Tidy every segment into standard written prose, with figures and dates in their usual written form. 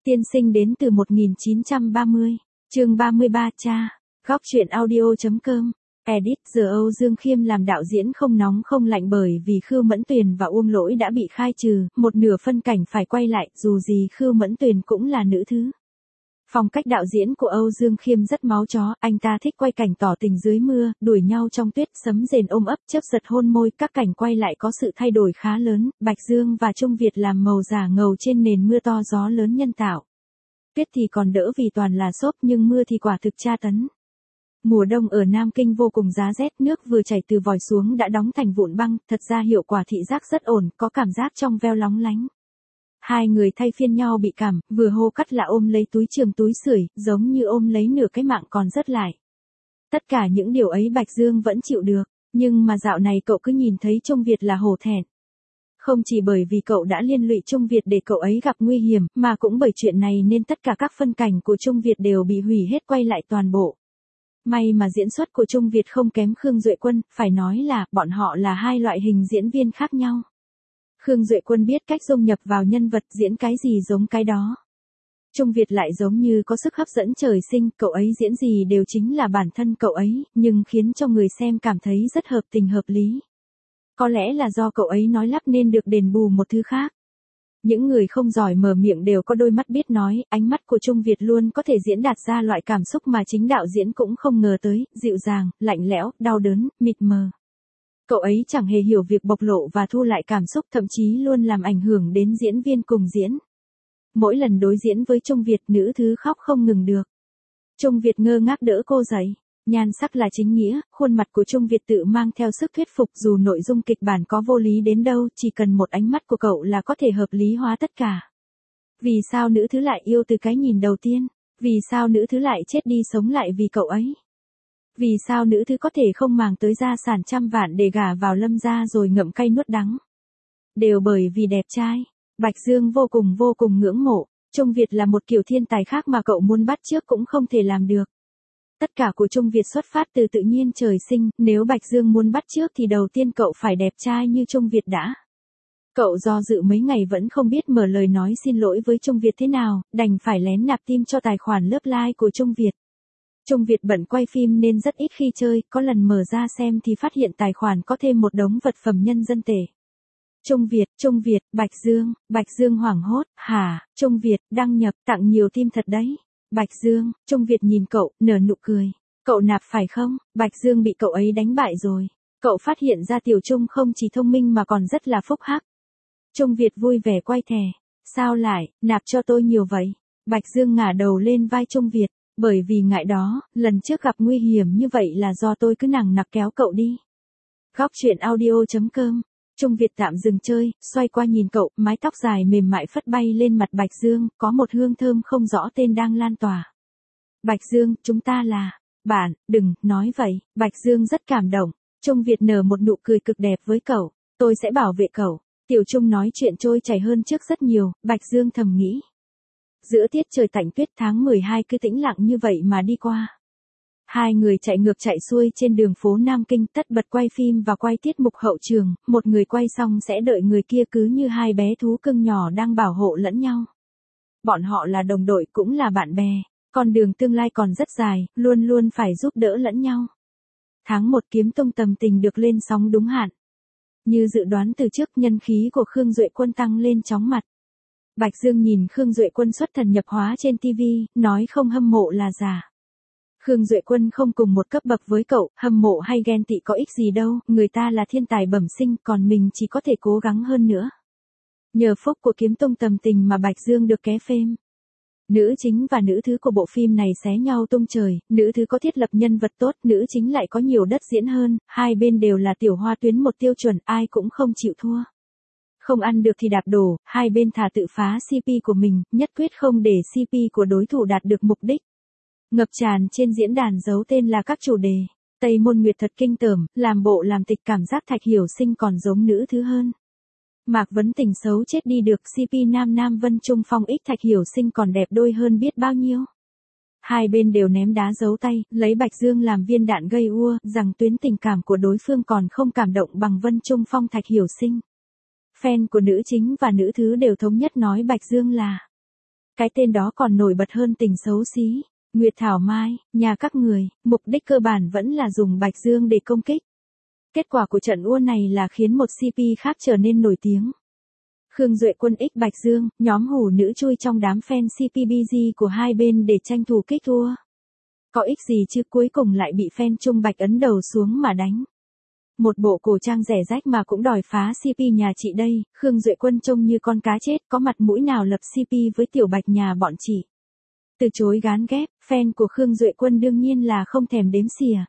Tiên sinh đến từ 1930, chương 33 cha, góc truyện audio.com, edit giờ Âu Dương Khiêm làm đạo diễn không nóng không lạnh bởi vì Khưu Mẫn Tuyền và Uông Lỗi đã bị khai trừ, một nửa phân cảnh phải quay lại, dù gì Khưu Mẫn Tuyền cũng là nữ thứ. Phong cách đạo diễn của Âu Dương Khiêm rất máu chó, anh ta thích quay cảnh tỏ tình dưới mưa, đuổi nhau trong tuyết, sấm rền ôm ấp, chớp giật hôn môi, các cảnh quay lại có sự thay đổi khá lớn, Bạch Dương và Trung Việt làm màu giả ngầu trên nền mưa to gió lớn nhân tạo. Tuyết thì còn đỡ vì toàn là xốp nhưng mưa thì quả thực tra tấn. Mùa đông ở Nam Kinh vô cùng giá rét, nước vừa chảy từ vòi xuống đã đóng thành vụn băng, thật ra hiệu quả thị giác rất ổn, có cảm giác trong veo lóng lánh. Hai người thay phiên nhau bị cảm, vừa hô cắt là ôm lấy túi trường túi sưởi, giống như ôm lấy nửa cái mạng còn rớt lại. Tất cả những điều ấy Bạch Dương vẫn chịu được, nhưng mà dạo này cậu cứ nhìn thấy Trung Việt là hổ thẹn. Không chỉ bởi vì cậu đã liên lụy Trung Việt để cậu ấy gặp nguy hiểm, mà cũng bởi chuyện này nên tất cả các phân cảnh của Trung Việt đều bị hủy hết quay lại toàn bộ. May mà diễn xuất của Trung Việt không kém Khương Duệ Quân, phải nói là bọn họ là hai loại hình diễn viên khác nhau. Khương Duệ Quân biết cách dung nhập vào nhân vật, diễn cái gì giống cái đó. Trung Việt lại giống như có sức hấp dẫn trời sinh, cậu ấy diễn gì đều chính là bản thân cậu ấy, nhưng khiến cho người xem cảm thấy rất hợp tình hợp lý. Có lẽ là do cậu ấy nói lắp nên được đền bù một thứ khác. Những người không giỏi mở miệng đều có đôi mắt biết nói, ánh mắt của Trung Việt luôn có thể diễn đạt ra loại cảm xúc mà chính đạo diễn cũng không ngờ tới, dịu dàng, lạnh lẽo, đau đớn, mịt mờ. Cậu ấy chẳng hề hiểu việc bộc lộ và thu lại cảm xúc, thậm chí luôn làm ảnh hưởng đến diễn viên cùng diễn. Mỗi lần đối diễn với Trung Việt, nữ thứ khóc không ngừng được. Trung Việt ngơ ngác đỡ cô dậy. Nhan sắc là chính nghĩa, khuôn mặt của Trung Việt tự mang theo sức thuyết phục, dù nội dung kịch bản có vô lý đến đâu, chỉ cần một ánh mắt của cậu là có thể hợp lý hóa tất cả. Vì sao nữ thứ lại yêu từ cái nhìn đầu tiên? Vì sao nữ thứ lại chết đi sống lại vì cậu ấy? Vì sao nữ thứ có thể không màng tới gia sản trăm vạn để gả vào Lâm gia rồi ngậm cay nuốt đắng? Đều bởi vì đẹp trai. Bạch Dương vô cùng ngưỡng mộ. Trung Việt là một kiểu thiên tài khác mà cậu muốn bắt chước cũng không thể làm được. Tất cả của Trung Việt xuất phát từ tự nhiên trời sinh, nếu Bạch Dương muốn bắt chước thì đầu tiên cậu phải đẹp trai như Trung Việt đã. Cậu do dự mấy ngày vẫn không biết mở lời nói xin lỗi với Trung Việt thế nào, đành phải lén nạp tim cho tài khoản lớp like của Trung Việt. Trung Việt bận quay phim nên rất ít khi chơi, có lần mở ra xem thì phát hiện tài khoản có thêm một đống vật phẩm nhân dân tệ. Trung Việt, Bạch Dương hoảng hốt, hả, Trung Việt, đăng nhập, tặng nhiều tim thật đấy. Bạch Dương, Trung Việt nhìn cậu, nở nụ cười. Cậu nạp phải không? Bạch Dương bị cậu ấy đánh bại rồi. Cậu phát hiện ra Tiểu Trung không chỉ thông minh mà còn rất là phúc hắc. Trung Việt vui vẻ quay thẻ. Sao lại, nạp cho tôi nhiều vậy? Bạch Dương ngả đầu lên vai Trung Việt. Bởi vì ngại đó, lần trước gặp nguy hiểm như vậy là do tôi cứ nằng nặc kéo cậu đi. Góc truyện audio.com. Trung Việt tạm dừng chơi, xoay qua nhìn cậu, mái tóc dài mềm mại phất bay lên mặt Bạch Dương, có một hương thơm không rõ tên đang lan tỏa. Bạch Dương, chúng ta là bạn, đừng nói vậy. Bạch Dương rất cảm động. Trung Việt nở một nụ cười cực đẹp với cậu. Tôi sẽ bảo vệ cậu. Tiểu Trung nói chuyện trôi chảy hơn trước rất nhiều, Bạch Dương thầm nghĩ. Giữa tiết trời tạnh tuyết tháng 12 cứ tĩnh lặng như vậy mà đi qua. Hai người chạy ngược chạy xuôi trên đường phố Nam Kinh, tất bật quay phim và quay tiết mục hậu trường, một người quay xong sẽ đợi người kia cứ như hai bé thú cưng nhỏ đang bảo hộ lẫn nhau. Bọn họ là đồng đội cũng là bạn bè, con đường tương lai còn rất dài, luôn luôn phải giúp đỡ lẫn nhau. Tháng 1 Kiếm Tông tầm tình được lên sóng đúng hạn. Như dự đoán từ trước, nhân khí của Khương Duệ Quân tăng lên chóng mặt. Bạch Dương nhìn Khương Duệ Quân xuất thần nhập hóa trên TV, nói không hâm mộ là giả. Khương Duệ Quân không cùng một cấp bậc với cậu, hâm mộ hay ghen tị có ích gì đâu, người ta là thiên tài bẩm sinh, còn mình chỉ có thể cố gắng hơn nữa. Nhờ phúc của Kiếm Tông tầm tình mà Bạch Dương được ké phim. Nữ chính và nữ thứ của bộ phim này xé nhau tung trời, nữ thứ có thiết lập nhân vật tốt, nữ chính lại có nhiều đất diễn hơn, hai bên đều là tiểu hoa tuyến một tiêu chuẩn, ai cũng không chịu thua. Không ăn được thì đạp đổ, hai bên thà tự phá CP của mình, nhất quyết không để CP của đối thủ đạt được mục đích. Ngập tràn trên diễn đàn giấu tên là các chủ đề. Tây Môn Nguyệt thật kinh tởm, làm bộ làm tịch, cảm giác Thạch Hiểu Sinh còn giống nữ thứ hơn. Mạc Vấn Tình xấu chết đi được, CP Nam Vân Trung Phong X Thạch Hiểu Sinh còn đẹp đôi hơn biết bao nhiêu. Hai bên đều ném đá giấu tay, lấy Bạch Dương làm viên đạn gây ua, rằng tuyến tình cảm của đối phương còn không cảm động bằng Vân Trung Phong Thạch Hiểu Sinh. Fan của nữ chính và nữ thứ đều thống nhất nói Bạch Dương là Cái tên đó còn nổi bật hơn tình xấu xí. Nguyệt Thảo Mai, nhà các người, mục đích cơ bản vẫn là dùng Bạch Dương để công kích. Kết quả của trận ua này là khiến một CP khác trở nên nổi tiếng. Khương Duệ Quân x Bạch Dương, nhóm hủ nữ chui trong đám fan CPBG của hai bên để tranh thủ kích thua. Có ích gì chứ, cuối cùng lại bị fan Trung Bạch ấn đầu xuống mà đánh. Một bộ cổ trang rẻ rách mà cũng đòi phá CP nhà chị đây, Khương Duệ Quân trông như con cá chết, có mặt mũi nào lập CP với Tiểu Bạch nhà bọn chị. Từ chối gán ghép, fan của Khương Duệ Quân đương nhiên là không thèm đếm xỉa.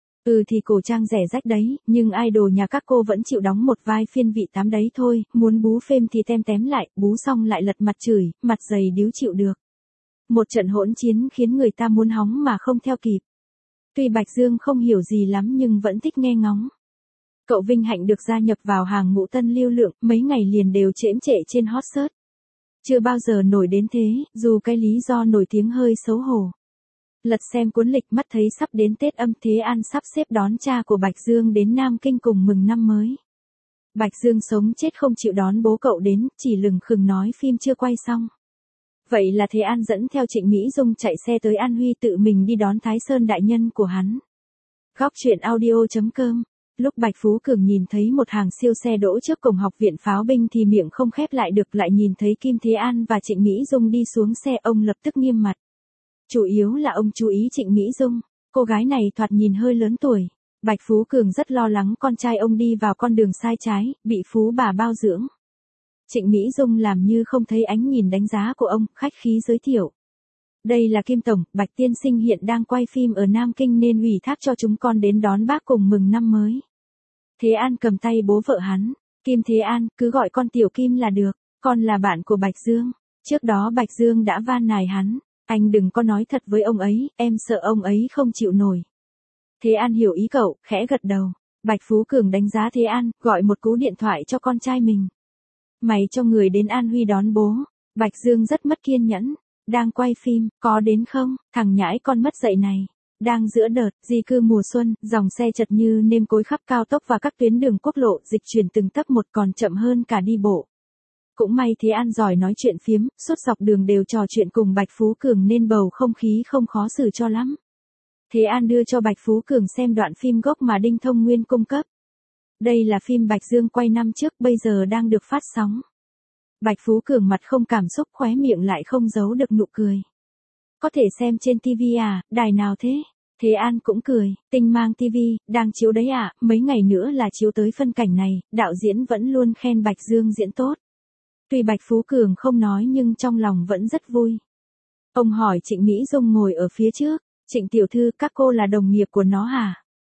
Thì cổ trang rẻ rách đấy, nhưng idol nhà các cô vẫn chịu đóng một vai phiên vị 8 đấy thôi, muốn bú phêm thì tém lại, bú xong lại lật mặt chửi, mặt dày điếu chịu được. Một trận hỗn chiến khiến người ta muốn hóng mà không theo kịp. Tuy Bạch Dương không hiểu gì lắm nhưng vẫn thích nghe ngóng. Cậu vinh hạnh được gia nhập vào hàng ngũ tân lưu lượng, mấy ngày liền đều chễm chệ trên hot search. Chưa bao giờ nổi đến thế, dù cái lý do nổi tiếng hơi xấu hổ. Lật xem cuốn lịch mắt thấy sắp đến Tết âm Thế An sắp xếp đón cha của Bạch Dương đến Nam Kinh cùng mừng năm mới. Bạch Dương sống chết không chịu đón bố cậu đến, chỉ lừng khừng nói phim chưa quay xong. Vậy là Thế An dẫn theo Trịnh Mỹ Dung chạy xe tới An Huy tự mình đi đón Thái Sơn đại nhân của hắn. Góc truyện audio.com. Lúc Bạch Phú Cường nhìn thấy một hàng siêu xe đỗ trước cổng học viện pháo binh thì miệng không khép lại được, lại nhìn thấy Kim Thế An và Trịnh Mỹ Dung đi xuống xe, ông lập tức nghiêm mặt. Chủ yếu là ông chú ý Trịnh Mỹ Dung, cô gái này thoạt nhìn hơi lớn tuổi. Bạch Phú Cường rất lo lắng con trai ông đi vào con đường sai trái, bị phú bà bao dưỡng. Trịnh Mỹ Dung làm như không thấy ánh nhìn đánh giá của ông, khách khí giới thiệu. Đây là Kim Tổng, Bạch Tiên Sinh hiện đang quay phim ở Nam Kinh nên ủy thác cho chúng con đến đón bác cùng mừng năm mới. Thế An cầm tay bố vợ hắn, Kim Thế An, cứ gọi con Tiểu Kim là được, con là bạn của Bạch Dương. Trước đó Bạch Dương đã van nài hắn, anh đừng có nói thật với ông ấy, em sợ ông ấy không chịu nổi. Thế An hiểu ý cậu, khẽ gật đầu. Bạch Phú Cường đánh giá Thế An, gọi một cú điện thoại cho con trai mình. Mày cho người đến An Huy đón bố. Bạch Dương rất mất kiên nhẫn. Đang quay phim, có đến không, thằng nhãi con mất dạy này. Đang giữa đợt, di cư mùa xuân, dòng xe chật như nêm cối khắp cao tốc và các tuyến đường quốc lộ, dịch chuyển từng tấc một còn chậm hơn cả đi bộ. Cũng may Thế An giỏi nói chuyện phiếm, suốt dọc đường đều trò chuyện cùng Bạch Phú Cường nên bầu không khí không khó xử cho lắm. Thế An đưa cho Bạch Phú Cường xem đoạn phim gốc mà Đinh Thông Nguyên cung cấp. Đây là phim Bạch Dương quay năm trước, bây giờ đang được phát sóng. Bạch Phú Cường mặt không cảm xúc, khóe miệng lại không giấu được nụ cười. Có thể xem trên TV à, đài nào thế? Thế An cũng cười, Tinh Mang TV, đang chiếu đấy à, mấy ngày nữa là chiếu tới phân cảnh này, đạo diễn vẫn luôn khen Bạch Dương diễn tốt. Tuy Bạch Phú Cường không nói nhưng trong lòng vẫn rất vui. Ông hỏi Trịnh Mỹ Dung ngồi ở phía trước, Trịnh tiểu thư, các cô là đồng nghiệp của nó hả?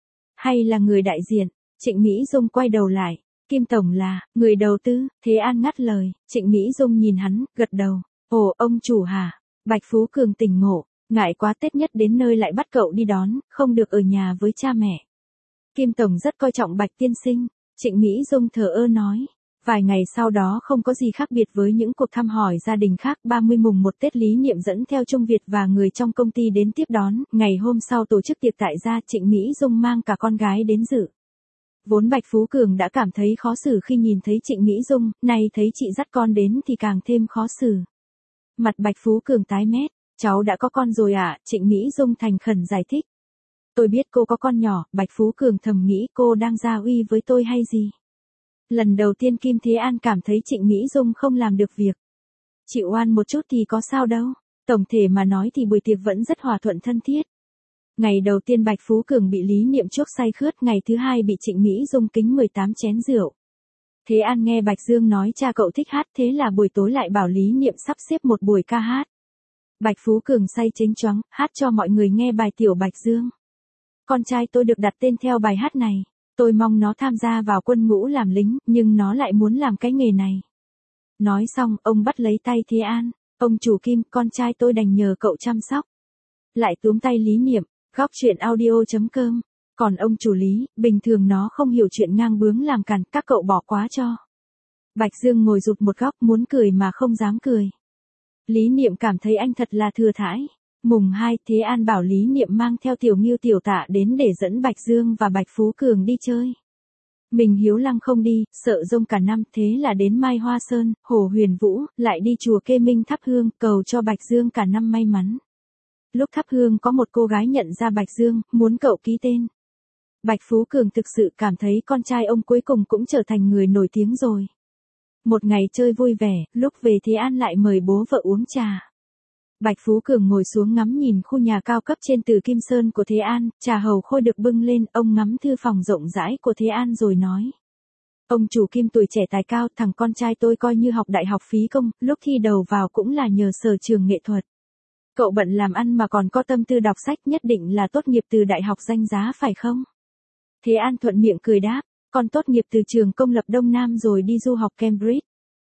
Hay là người đại diện? Trịnh Mỹ Dung quay đầu lại, Kim Tổng là, người đầu tư, Thế An ngắt lời, Trịnh Mỹ Dung nhìn hắn, gật đầu, ồ, ông chủ hả? Bạch Phú Cường tỉnh ngộ, ngại quá Tết nhất đến nơi lại bắt cậu đi đón, không được ở nhà với cha mẹ. Kim Tổng rất coi trọng Bạch Tiên Sinh, Trịnh Mỹ Dung thờ ơ nói. Vài ngày sau đó không có gì khác biệt với những cuộc thăm hỏi gia đình khác, 30 mùng 1 Tết Lý Niệm dẫn theo Trung Việt và người trong công ty đến tiếp đón, ngày hôm sau tổ chức tiệc tại gia, Trịnh Mỹ Dung mang cả con gái đến dự. Vốn Bạch Phú Cường đã cảm thấy khó xử khi nhìn thấy Trịnh Mỹ Dung, nay thấy chị dắt con đến thì càng thêm khó xử. Mặt Bạch Phú Cường tái mét, cháu đã có con rồi à, Trịnh Mỹ Dung thành khẩn giải thích. Tôi biết cô có con nhỏ, Bạch Phú Cường thầm nghĩ cô đang gia uy với tôi hay gì. Lần đầu tiên Kim Thế An cảm thấy Trịnh Mỹ Dung không làm được việc. Chịu oan một chút thì có sao đâu. Tổng thể mà nói thì buổi tiệc vẫn rất hòa thuận thân thiết. Ngày đầu tiên Bạch Phú Cường bị Lý Niệm chuốc say khướt, ngày thứ hai bị Trịnh Mỹ Dung kính 18 chén rượu. Thế An nghe Bạch Dương nói cha cậu thích hát, thế là buổi tối lại bảo Lý Niệm sắp xếp một buổi ca hát. Bạch Phú Cường say chếnh choáng, hát cho mọi người nghe bài Tiểu Bạch Dương. Con trai tôi được đặt tên theo bài hát này. Tôi mong nó tham gia vào quân ngũ làm lính, nhưng nó lại muốn làm cái nghề này. Nói xong, ông bắt lấy tay Thế An. Ông chủ Kim, con trai tôi đành nhờ cậu chăm sóc. Lại túm tay Lý Niệm, góc truyện audio.com. Còn ông chủ Lý, bình thường nó không hiểu chuyện ngang bướng làm càn, các cậu bỏ quá cho. Bạch Dương ngồi rụt một góc muốn cười mà không dám cười. Lý Niệm cảm thấy anh thật là thừa thãi. Mùng 2, Thế An bảo Lý Niệm mang theo Tiểu Ngưu Tiểu Tạ đến để dẫn Bạch Dương và Bạch Phú Cường đi chơi. Mình Hiếu Lăng không đi, sợ rông cả năm, thế là đến Mai Hoa Sơn, Hồ Huyền Vũ, lại đi chùa Kê Minh thắp hương, cầu cho Bạch Dương cả năm may mắn. Lúc thắp hương có một cô gái nhận ra Bạch Dương, muốn cậu ký tên. Bạch Phú Cường thực sự cảm thấy con trai ông cuối cùng cũng trở thành người nổi tiếng rồi. Một ngày chơi vui vẻ, lúc về Thế An lại mời bố vợ uống trà. Bạch Phú Cường ngồi xuống ngắm nhìn khu nhà cao cấp trên Từ Kim Sơn của Thế An, trà hầu khôi được bưng lên, ông ngắm thư phòng rộng rãi của Thế An rồi nói. Ông chủ Kim tuổi trẻ tài cao, thằng con trai tôi coi như học đại học phí công, lúc thi đầu vào cũng là nhờ sở trường nghệ thuật. Cậu bận làm ăn mà còn có tâm tư đọc sách, nhất định là tốt nghiệp từ đại học danh giá phải không? Thế An thuận miệng cười đáp, con tốt nghiệp từ trường công lập Đông Nam rồi đi du học Cambridge.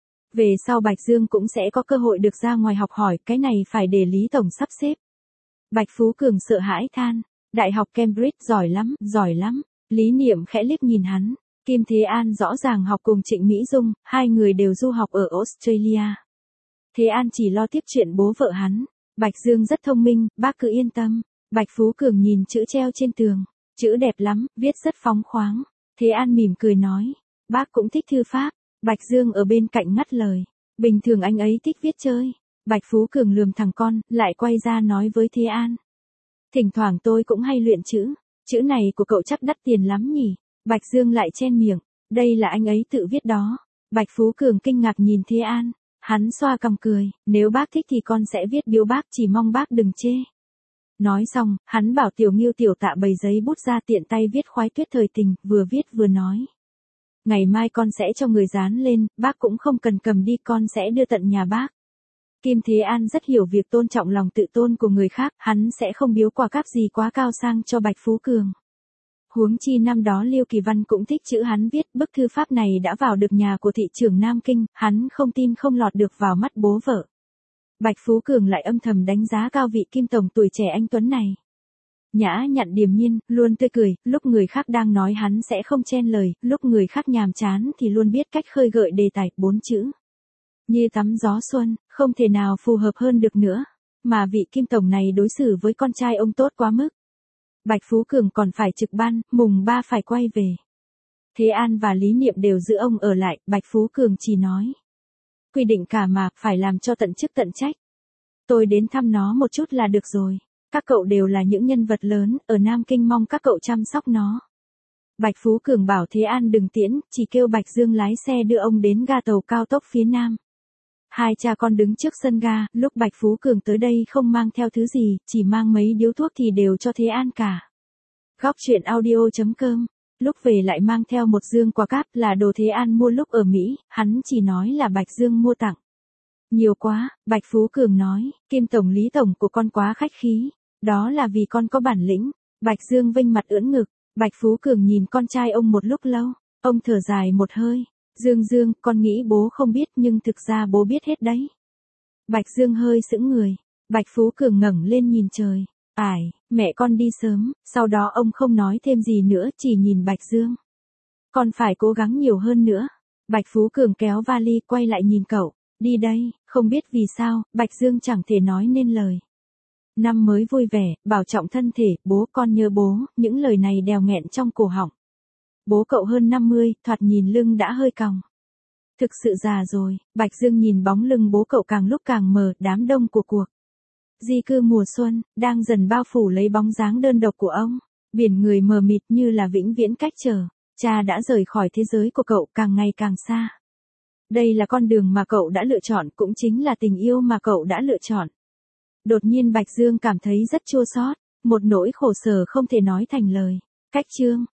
Về sau Bạch Dương cũng sẽ có cơ hội được ra ngoài học hỏi, cái này phải để Lý Tổng sắp xếp. Bạch Phú Cường sợ hãi than, đại học Cambridge giỏi lắm, giỏi lắm. Lý Niệm khẽ liếc nhìn hắn, Kim Thế An rõ ràng học cùng Trịnh Mỹ Dung, hai người đều du học ở Australia. Thế An chỉ lo tiếp chuyện bố vợ hắn, Bạch Dương rất thông minh, bác cứ yên tâm. Bạch Phú Cường nhìn chữ treo trên tường, chữ đẹp lắm, viết rất phóng khoáng. Thế An mỉm cười nói, bác cũng thích thư pháp. Bạch Dương ở bên cạnh ngắt lời, bình thường anh ấy thích viết chơi. Bạch Phú Cường lườm thằng con, lại quay ra nói với Thế An. Thỉnh thoảng tôi cũng hay luyện chữ này của cậu chắc đắt tiền lắm nhỉ. Bạch Dương lại chen miệng, đây là anh ấy tự viết đó. Bạch Phú Cường kinh ngạc nhìn Thế An, hắn xoa cằm cười, nếu bác thích thì con sẽ viết biếu bác, chỉ mong bác đừng chê. Nói xong, hắn bảo Tiểu Nghiêu Tiểu Tạ bày giấy bút ra tiện tay viết khoái tuyết thời tình, vừa viết vừa nói. Ngày mai con sẽ cho người dán lên, bác cũng không cần cầm đi, con sẽ đưa tận nhà bác. Kim Thế An rất hiểu việc tôn trọng lòng tự tôn của người khác, hắn sẽ không biếu quà cáp gì quá cao sang cho Bạch Phú Cường. Huống chi năm đó Liêu Kỳ Văn cũng thích chữ hắn viết, bức thư pháp này đã vào được nhà của thị trưởng Nam Kinh, hắn không tin không lọt được vào mắt bố vợ. Bạch Phú Cường lại âm thầm đánh giá cao vị Kim tổng tuổi trẻ anh tuấn này. Nhã nhặn điềm nhiên, luôn tươi cười, lúc người khác đang nói hắn sẽ không chen lời, lúc người khác nhàm chán thì luôn biết cách khơi gợi đề tài, 4 chữ. Như tắm gió xuân, không thể nào phù hợp hơn được nữa. Mà vị Kim tổng này đối xử với con trai ông tốt quá mức. Bạch Phú Cường còn phải trực ban, mùng 3 phải quay về. Thế An và Lý Niệm đều giữ ông ở lại, Bạch Phú Cường chỉ nói. Quy định cả mà, phải làm cho tận chức tận trách. Tôi đến thăm nó một chút là được rồi. Các cậu đều là những nhân vật lớn, ở Nam Kinh mong các cậu chăm sóc nó. Bạch Phú Cường bảo Thế An đừng tiễn, chỉ kêu Bạch Dương lái xe đưa ông đến ga tàu cao tốc phía Nam. Hai cha con đứng trước sân ga, lúc Bạch Phú Cường tới đây không mang theo thứ gì, chỉ mang mấy điếu thuốc thì đều cho Thế An cả. Góc truyện audio.com, lúc về lại mang theo một dương quà cáp là đồ Thế An mua lúc ở Mỹ, hắn chỉ nói là Bạch Dương mua tặng. Nhiều quá, Bạch Phú Cường nói, Kim tổng Lý tổng của con quá khách khí, đó là vì con có bản lĩnh. Bạch Dương vênh mặt ưỡn ngực, Bạch Phú Cường nhìn con trai ông một lúc lâu, ông thở dài một hơi. Dương, con nghĩ bố không biết nhưng thực ra bố biết hết đấy. Bạch Dương hơi sững người, Bạch Phú Cường ngẩng lên nhìn trời. Mẹ con đi sớm, sau đó ông không nói thêm gì nữa, chỉ nhìn Bạch Dương. Con phải cố gắng nhiều hơn nữa. Bạch Phú Cường kéo vali quay lại nhìn cậu, đi đây, không biết vì sao, Bạch Dương chẳng thể nói nên lời. Năm mới vui vẻ, bảo trọng thân thể, bố con nhớ bố, những lời này đèo nghẹn trong cổ họng. Bố cậu hơn 50, thoạt nhìn lưng đã hơi còng. Thực sự già rồi, Bạch Dương nhìn bóng lưng bố cậu càng lúc càng mờ, đám đông của cuộc di cư mùa xuân, đang dần bao phủ lấy bóng dáng đơn độc của ông. Biển người mờ mịt như là vĩnh viễn cách trở. Cha đã rời khỏi thế giới của cậu càng ngày càng xa. Đây là con đường mà cậu đã lựa chọn, cũng chính là tình yêu mà cậu đã lựa chọn. Đột nhiên Bạch Dương cảm thấy rất chua xót, một nỗi khổ sở không thể nói thành lời. Cách chương